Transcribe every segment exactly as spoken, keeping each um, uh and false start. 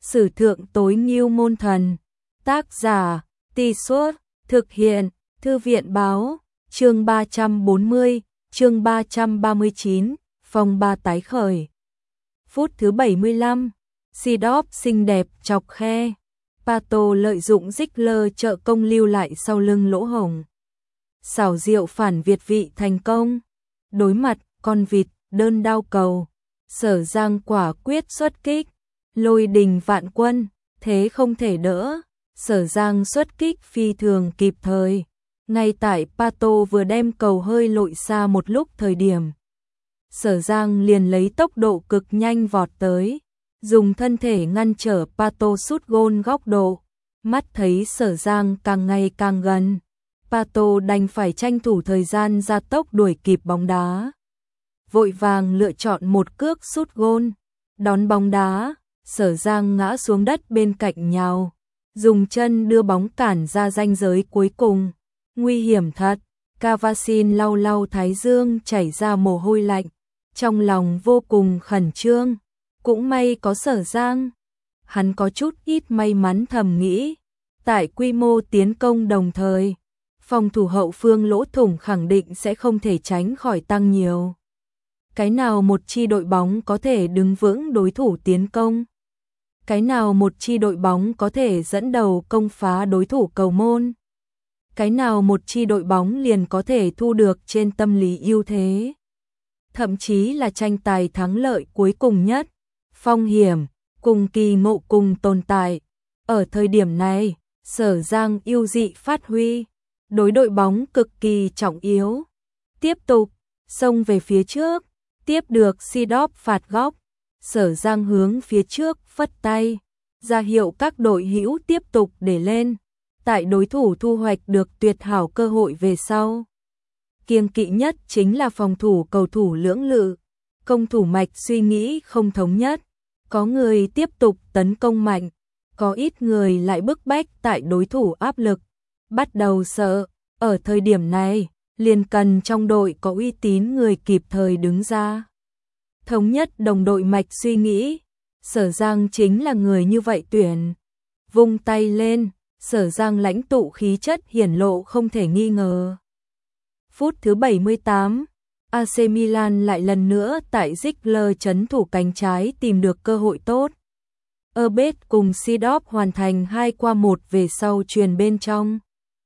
Sử thượng tối ngưu môn thần. Tác giả, Tì Suốt, thực hiện, Thư viện báo, chương ba trăm bốn mươi, chương ba trăm ba mươi chín, phòng ba tái khởi. Phút thứ bảy mươi lăm, Seedorf xinh đẹp chọc khe. Pato lợi dụng Ziggler trợ công lưu lại sau lưng lỗ hổng. Xảo diệu phản việt vị thành công. Đối mặt, con vịt, đơn đao cầu. Sở Giang quả quyết xuất kích. Lôi đình vạn quân, thế không thể đỡ. Sở Giang xuất kích phi thường kịp thời. Ngay tại Pato vừa đem cầu hơi lội xa một lúc thời điểm. Sở Giang liền lấy tốc độ cực nhanh vọt tới. Dùng thân thể ngăn trở Pato sút gôn góc độ. Mắt thấy Sở Giang càng ngày càng gần. Pato đành phải tranh thủ thời gian gia tốc đuổi kịp bóng đá. Vội vàng lựa chọn một cước sút gôn. Đón bóng đá, Sở Giang ngã xuống đất bên cạnh nhào. Dùng chân đưa bóng cản ra ranh giới cuối cùng. Nguy hiểm thật. Cavasin lau lau thái dương chảy ra mồ hôi lạnh. Trong lòng vô cùng khẩn trương. Cũng may có Sở Giang. Hắn có chút ít may mắn thầm nghĩ. Tại quy mô tiến công đồng thời, phòng thủ hậu phương lỗ thủng khẳng định sẽ không thể tránh khỏi tăng nhiều. Cái nào một chi đội bóng có thể đứng vững đối thủ tiến công? Cái nào một chi đội bóng có thể dẫn đầu công phá đối thủ cầu môn? Cái nào một chi đội bóng liền có thể thu được trên tâm lý ưu thế? Thậm chí là tranh tài thắng lợi cuối cùng nhất. Phong hiểm, cùng kỳ ngộ cùng tồn tại. Ở thời điểm này, Sở Giang ưu dị phát huy. Đối đội bóng cực kỳ trọng yếu. Tiếp tục, xông về phía trước. Tiếp được Seedorf phạt góc. Sở Giang hướng phía trước phất tay. Ra hiệu các đội hữu tiếp tục để lên. Tại đối thủ thu hoạch được tuyệt hảo cơ hội về sau. Kiêng kỵ nhất chính là phòng thủ cầu thủ lưỡng lự. Công thủ mạch suy nghĩ không thống nhất. Có người tiếp tục tấn công mạnh. Có ít người lại bức bách tại đối thủ áp lực. Bắt đầu sợ. Ở thời điểm này, liền cần trong đội có uy tín người kịp thời đứng ra. Thống nhất đồng đội mạch suy nghĩ. Sở Giang chính là người như vậy tuyển. Vung tay lên, Sở Giang lãnh tụ khí chất hiển lộ không thể nghi ngờ. Phút thứ bảy mươi tám, a xê Milan lại lần nữa tại Ziggler trấn thủ cánh trái tìm được cơ hội tốt. Erbet cùng Seedorf hoàn thành hai qua một về sau truyền bên trong.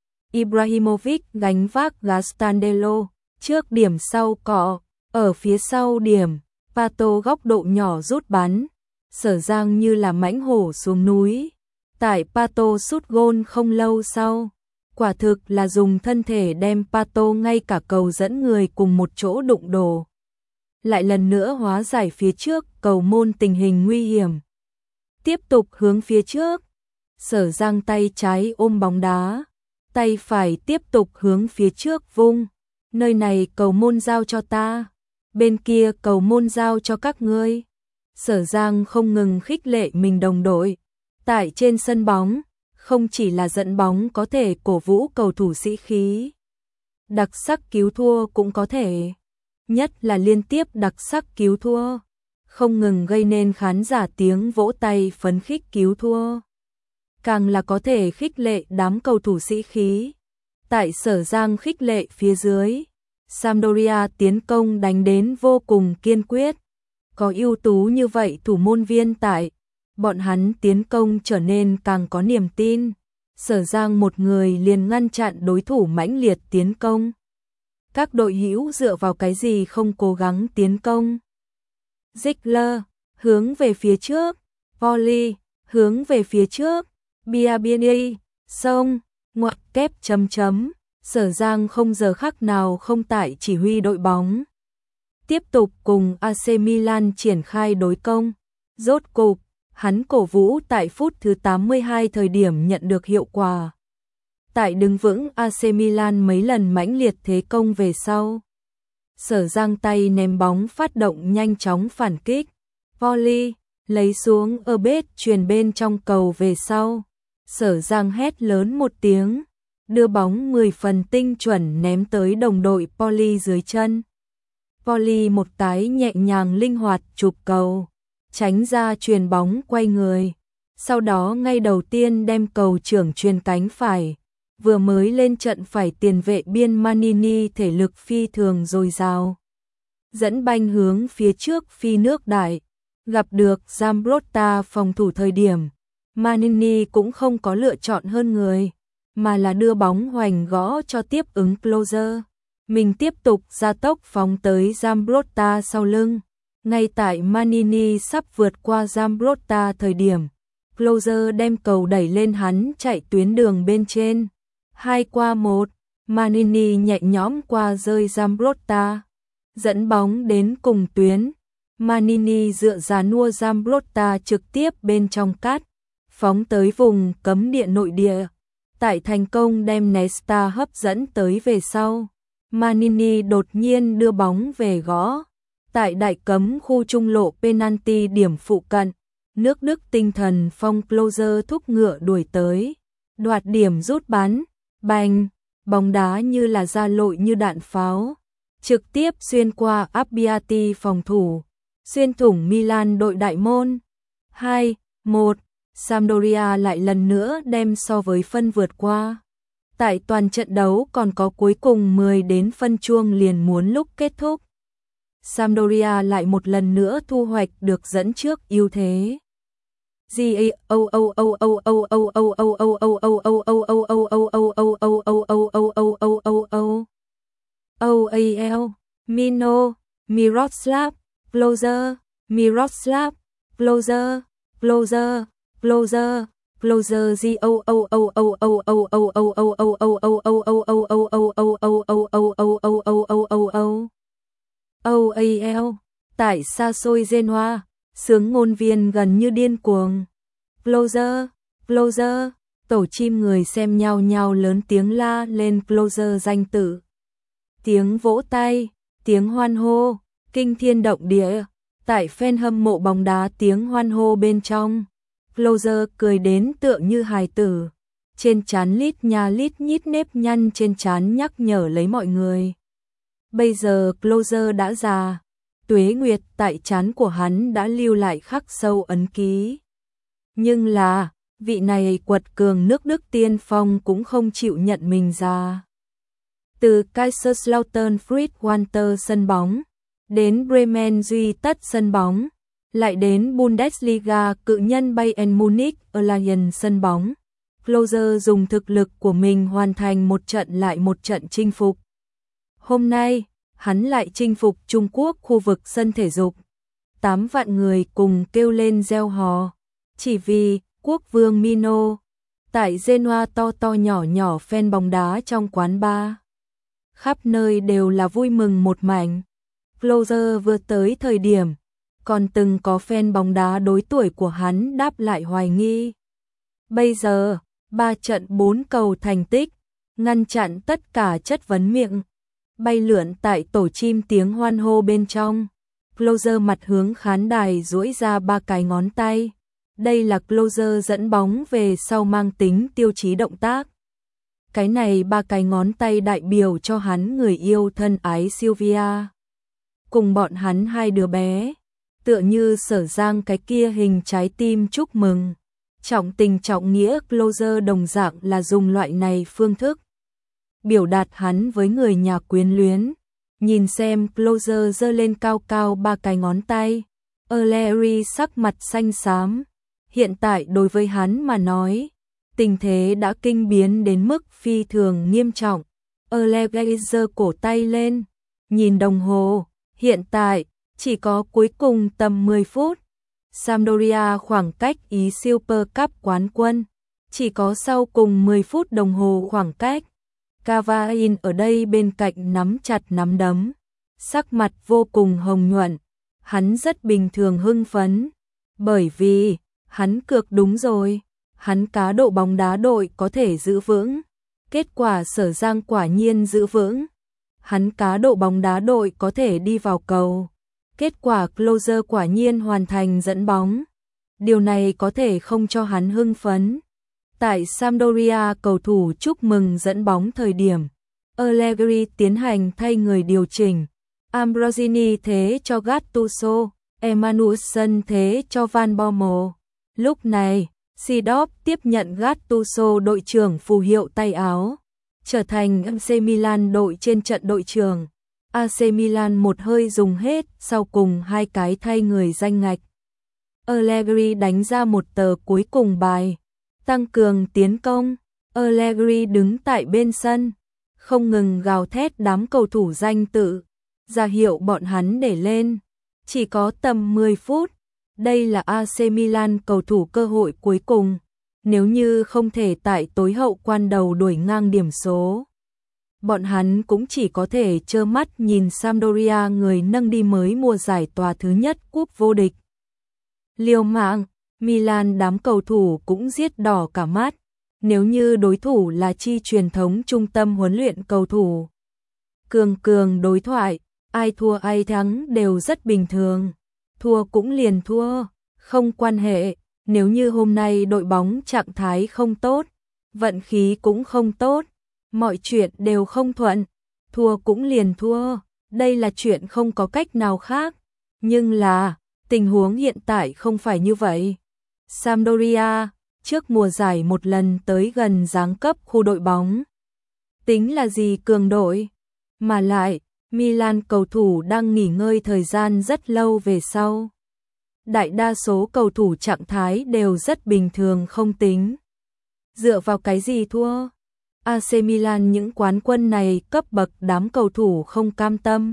Ibrahimovic gánh vác Gastandelo, trước điểm sau cọ, ở phía sau điểm, Pato góc độ nhỏ rút bắn. Sở Giang như là mãnh hổ xuống núi. Tại Pato sút gôn không lâu sau, quả thực là dùng thân thể đem Pato ngay cả cầu dẫn người cùng một chỗ đụng đổ. Lại lần nữa hóa giải phía trước cầu môn tình hình nguy hiểm. Tiếp tục hướng phía trước. Sở Giang tay trái ôm bóng đá. Tay phải tiếp tục hướng phía trước vung. Nơi này cầu môn giao cho ta. Bên kia cầu môn giao cho các ngươi. Sở Giang không ngừng khích lệ mình đồng đội. Tại trên sân bóng, không chỉ là dẫn bóng có thể cổ vũ cầu thủ sĩ khí. Đặc sắc cứu thua cũng có thể. Nhất là liên tiếp đặc sắc cứu thua. Không ngừng gây nên khán giả tiếng vỗ tay phấn khích cứu thua. Càng là có thể khích lệ đám cầu thủ sĩ khí. Tại Sở Giang khích lệ phía dưới, Sampdoria tiến công đánh đến vô cùng kiên quyết. Có ưu tú như vậy thủ môn viên tại, bọn hắn tiến công trở nên càng có niềm tin. Sở Giang một người liền ngăn chặn đối thủ mãnh liệt tiến công. Các đội hữu dựa vào cái gì không cố gắng tiến công? Ziggler, hướng về phía trước. Volley, hướng về phía trước. Biabiany, sông, ngoặc kép chấm chấm. Sở Giang không giờ khắc nào không tại chỉ huy đội bóng. Tiếp tục cùng a xê Milan triển khai đối công. Rốt cục, hắn cổ vũ tại phút thứ tám mươi hai thời điểm nhận được hiệu quả. Tại đứng vững a xê Milan mấy lần mãnh liệt thế công về sau. Sở Giang tay ném bóng phát động nhanh chóng phản kích. Volley, lấy xuống Erbet truyền bên trong cầu về sau. Sở Giang hét lớn một tiếng. Đưa bóng mười phần tinh chuẩn ném tới đồng đội Poli dưới chân. Poli một tái nhẹ nhàng linh hoạt chụp cầu. Tránh ra truyền bóng quay người. sau đó ngay đầu tiên đem cầu trưởng truyền cánh phải. Vừa mới lên trận phải tiền vệ biên Manini thể lực phi thường dồi dào. Dẫn banh hướng phía trước phi nước đại, gặp được Zambrotta phòng thủ thời điểm. Manini cũng không có lựa chọn hơn người, mà là đưa bóng hoành gõ cho tiếp ứng Closer. Mình tiếp tục gia tốc phóng tới Zambrotta sau lưng. Ngay tại Manini sắp vượt qua Zambrotta thời điểm, Closer đem cầu đẩy lên hắn chạy tuyến đường bên trên. Hai qua một, Manini nhẹ nhõm qua rơi Zambrotta, dẫn bóng đến cùng tuyến. Manini dựa ra nua Zambrotta trực tiếp bên trong cắt, phóng tới vùng cấm địa nội địa. Tại thành công đem Nesta hấp dẫn tới về sau, Manini đột nhiên đưa bóng về gõ. Tại đại cấm khu trung lộ penalty điểm phụ cận, nước Đức tinh thần phong Closer thúc ngựa đuổi tới, đoạt điểm rút bắn, bành, bóng đá như là ra lội như đạn pháo, trực tiếp xuyên qua Abbiati phòng thủ, xuyên thủng Milan đội đại môn. hai một, Sampdoria lại lần nữa đem so với phân vượt qua. Tại toàn trận đấu còn có cuối cùng mười đến phân chuông liền muốn lúc kết thúc, Sampdoria lại một lần nữa thu hoạch được dẫn trước ưu thế. oal Mino Miroslav Closer Miroslav Closer Closer Closer Closer oal tại xa xôi Genoa, sướng ngôn viên gần như điên cuồng. Closer, Closer, tổ chim người xem nhao nhao lớn tiếng la lên Closer danh tự. Tiếng vỗ tay, tiếng hoan hô, kinh thiên động địa, tại fan hâm mộ bóng đá tiếng hoan hô bên trong. Closer cười đến tựa như hài tử, trên trán lít nha lít nhít nếp nhăn trên trán nhắc nhở lấy mọi người. Bây giờ Closer đã già, tuế nguyệt tại trán của hắn đã lưu lại khắc sâu ấn ký. Nhưng là, vị này quật cường nước Đức tiên phong cũng không chịu nhận mình già. Từ Kaiserslautern Fritz-Walter sân bóng, đến Bremen Duy Tất sân bóng, lại đến Bundesliga cự nhân Bayern Munich Allianz sân bóng. Closer dùng thực lực của mình hoàn thành một trận lại một trận chinh phục. Hôm nay, hắn lại chinh phục Trung Quốc khu vực sân thể dục. Tám vạn người cùng kêu lên reo hò, chỉ vì quốc vương Mino. Tại Genoa to to nhỏ nhỏ fan bóng đá trong quán bar, khắp nơi đều là vui mừng một mảnh. Closer vừa tới thời điểm, còn từng có fan bóng đá đối tuổi của hắn đáp lại hoài nghi. Bây giờ, ba trận bốn cầu thành tích, ngăn chặn tất cả chất vấn miệng, bay lượn tại tổ chim tiếng hoan hô bên trong. Closer mặt hướng khán đài duỗi ra ba cái ngón tay. Đây là Closer dẫn bóng về sau mang tính tiêu chí động tác. Cái này ba cái ngón tay đại biểu cho hắn người yêu thân ái Sylvia. Cùng bọn hắn hai đứa bé, tựa như Sở Giang cái kia hình trái tim chúc mừng. Trọng tình trọng nghĩa Closer đồng dạng là dùng loại này phương thức biểu đạt hắn với người nhà quyến luyến. Nhìn xem Closer giơ lên cao cao ba cái ngón tay, O'Leary sắc mặt xanh xám. Hiện tại đối với hắn mà nói, tình thế đã kinh biến đến mức phi thường nghiêm trọng. O'Leary giơ cổ tay lên, nhìn đồng hồ, hiện tại chỉ có cuối cùng tầm mười phút. Sampdoria khoảng cách ý Super Cup quán quân, chỉ có sau cùng mười phút đồng hồ khoảng cách. Cavain ở đây bên cạnh nắm chặt nắm đấm, sắc mặt vô cùng hồng nhuận. Hắn rất bình thường hưng phấn, bởi vì hắn cược đúng rồi, hắn cá độ bóng đá đội có thể giữ vững. Kết quả Sở Giang quả nhiên giữ vững. Hắn cá độ bóng đá đội có thể đi vào cầu. Kết quả Closer quả nhiên hoàn thành dẫn bóng. Điều này có thể không cho hắn hưng phấn. Tại Sampdoria cầu thủ chúc mừng dẫn bóng thời điểm, Allegri tiến hành thay người điều chỉnh. Ambrosini thế cho Gattuso, Emanuelson thế cho Van Bommel. Lúc này, Seedorf tiếp nhận Gattuso đội trưởng phù hiệu tay áo, trở thành a xê Milan đội trên trận đội trưởng. a xê Milan một hơi dùng hết, sau cùng hai cái thay người danh ngạch. Allegri đánh ra một tờ cuối cùng bài, tăng cường tiến công. Allegri đứng tại bên sân, không ngừng gào thét đám cầu thủ danh tự, ra hiệu bọn hắn để lên. Chỉ có tầm mười phút, đây là a xê Milan cầu thủ cơ hội cuối cùng, nếu như không thể tại tối hậu quan đầu đuổi ngang điểm số. Bọn hắn cũng chỉ có thể trơ mắt nhìn Sampdoria người nâng đi mới mùa giải tòa thứ nhất cúp vô địch. Liều mạng, Milan đám cầu thủ cũng giết đỏ cả mắt, nếu như đối thủ là chi truyền thống trung tâm huấn luyện cầu thủ. Cường cường đối thoại, ai thua ai thắng đều rất bình thường, thua cũng liền thua, không quan hệ, nếu như hôm nay đội bóng trạng thái không tốt, vận khí cũng không tốt, mọi chuyện đều không thuận, thua cũng liền thua, đây là chuyện không có cách nào khác, nhưng là, tình huống hiện tại không phải như vậy. Sampdoria, trước mùa giải một lần tới gần giáng cấp khu đội bóng. Tính là gì cường đội, mà lại, Milan cầu thủ đang nghỉ ngơi thời gian rất lâu về sau. Đại đa số cầu thủ trạng thái đều rất bình thường không tính. Dựa vào cái gì thua? a xê Milan những quán quân này cấp bậc đám cầu thủ không cam tâm.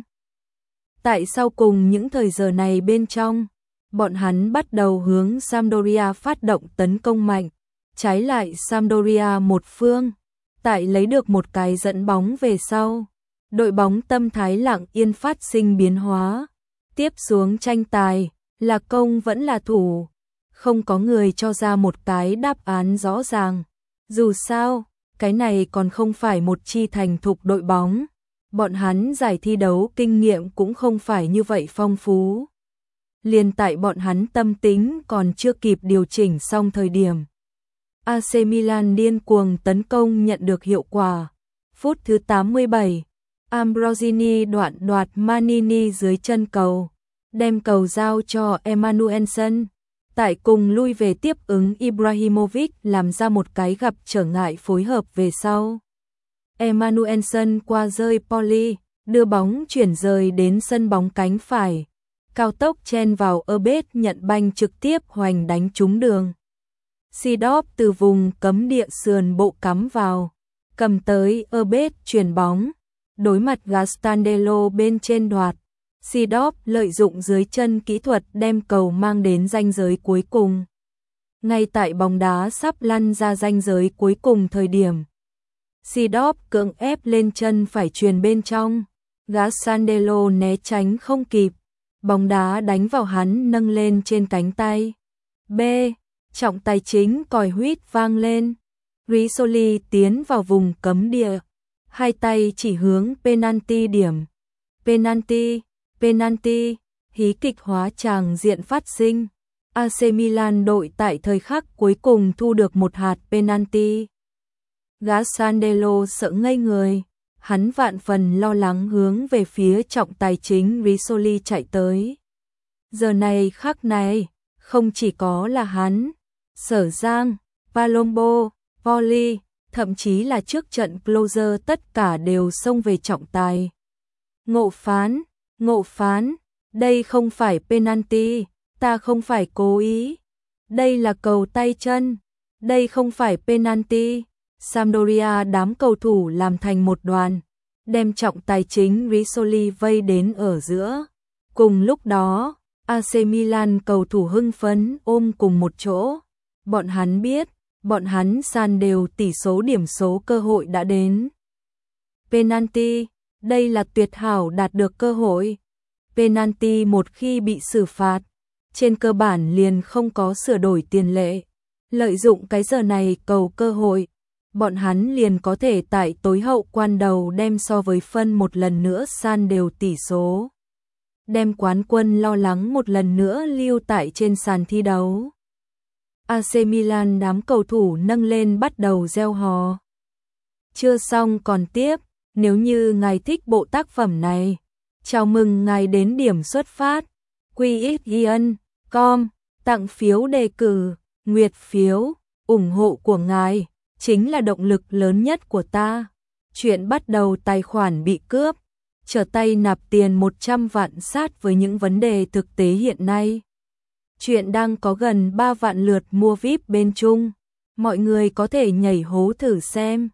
Tại sao cùng những thời giờ này bên trong, bọn hắn bắt đầu hướng Sampdoria phát động tấn công mạnh, trái lại Sampdoria một phương, tại lấy được một cái dẫn bóng về sau. Đội bóng tâm thái lặng yên phát sinh biến hóa, tiếp xuống tranh tài, là công vẫn là thủ, không có người cho ra một cái đáp án rõ ràng. Dù sao, cái này còn không phải một chi thành thục đội bóng, bọn hắn giải thi đấu kinh nghiệm cũng không phải như vậy phong phú. Liền tại bọn hắn tâm tính còn chưa kịp điều chỉnh xong thời điểm. a xê Milan điên cuồng tấn công nhận được hiệu quả. Phút thứ tám mươi bảy, Ambrosini đoạn đoạt Manini dưới chân cầu, đem cầu giao cho Emanuelson, tại cùng lui về tiếp ứng Ibrahimovic làm ra một cái gặp trở ngại phối hợp về sau. Emanuelson qua rơi Poli, đưa bóng chuyển rời đến sân bóng cánh phải, cao tốc chen vào Erbet nhận banh trực tiếp hoành đánh trúng đường. Seedorf từ vùng cấm địa sườn bộ cắm vào, cầm tới Erbet chuyển bóng, đối mặt Gastandelo bên trên đoạt. Seedorf lợi dụng dưới chân kỹ thuật đem cầu mang đến ranh giới cuối cùng. Ngay tại bóng đá sắp lăn ra ranh giới cuối cùng thời điểm, Seedorf cưỡng ép lên chân phải chuyền bên trong, Gastandelo né tránh không kịp, bóng đá đánh vào hắn nâng lên trên cánh tay. B. Trọng tài chính còi huýt vang lên. Risoli tiến vào vùng cấm địa, hai tay chỉ hướng penalty điểm. Penalty, penalty, hí kịch hóa tràng diện phát sinh. a xê Milan đội tại thời khắc cuối cùng thu được một hạt penalty. Gastandelo sợ ngây người, hắn vạn phần lo lắng hướng về phía trọng tài chính Risoli chạy tới. Giờ này khắc này, không chỉ có là hắn, Sở Giang, Palombo, Poli, thậm chí là trước trận closer tất cả đều xông về trọng tài. Ngộ phán, ngộ phán, đây không phải penalty, ta không phải cố ý. Đây là cầu tay chân, đây không phải penalty. Sampdoria đám cầu thủ làm thành một đoàn, đem trọng tài chính Risoli vây đến ở giữa. Cùng lúc đó, a xê Milan cầu thủ hưng phấn ôm cùng một chỗ. Bọn hắn biết, bọn hắn san đều tỷ số điểm số cơ hội đã đến. Penalty, đây là tuyệt hảo đạt được cơ hội. Penalty một khi bị xử phạt, trên cơ bản liền không có sửa đổi tiền lệ. Lợi dụng cái giờ này cầu cơ hội, bọn hắn liền có thể tại tối hậu quan đầu đem so với phân một lần nữa san đều tỷ số. Đem quán quân lo lắng một lần nữa lưu tại trên sàn thi đấu. a xê Milan đám cầu thủ nâng lên bắt đầu reo hò. Chưa xong còn tiếp, nếu như ngài thích bộ tác phẩm này, chào mừng ngài đến điểm xuất phát, quy ích giê en chấm com, tặng phiếu đề cử. Nguyệt phiếu, ủng hộ của ngài chính là động lực lớn nhất của ta. Chuyện bắt đầu tài khoản bị cướp, trở tay nạp tiền một trăm vạn sát với những vấn đề thực tế hiện nay. Chuyện đang có gần ba vạn lượt mua vi ai pi bên Trung. Mọi người có thể nhảy hố thử xem.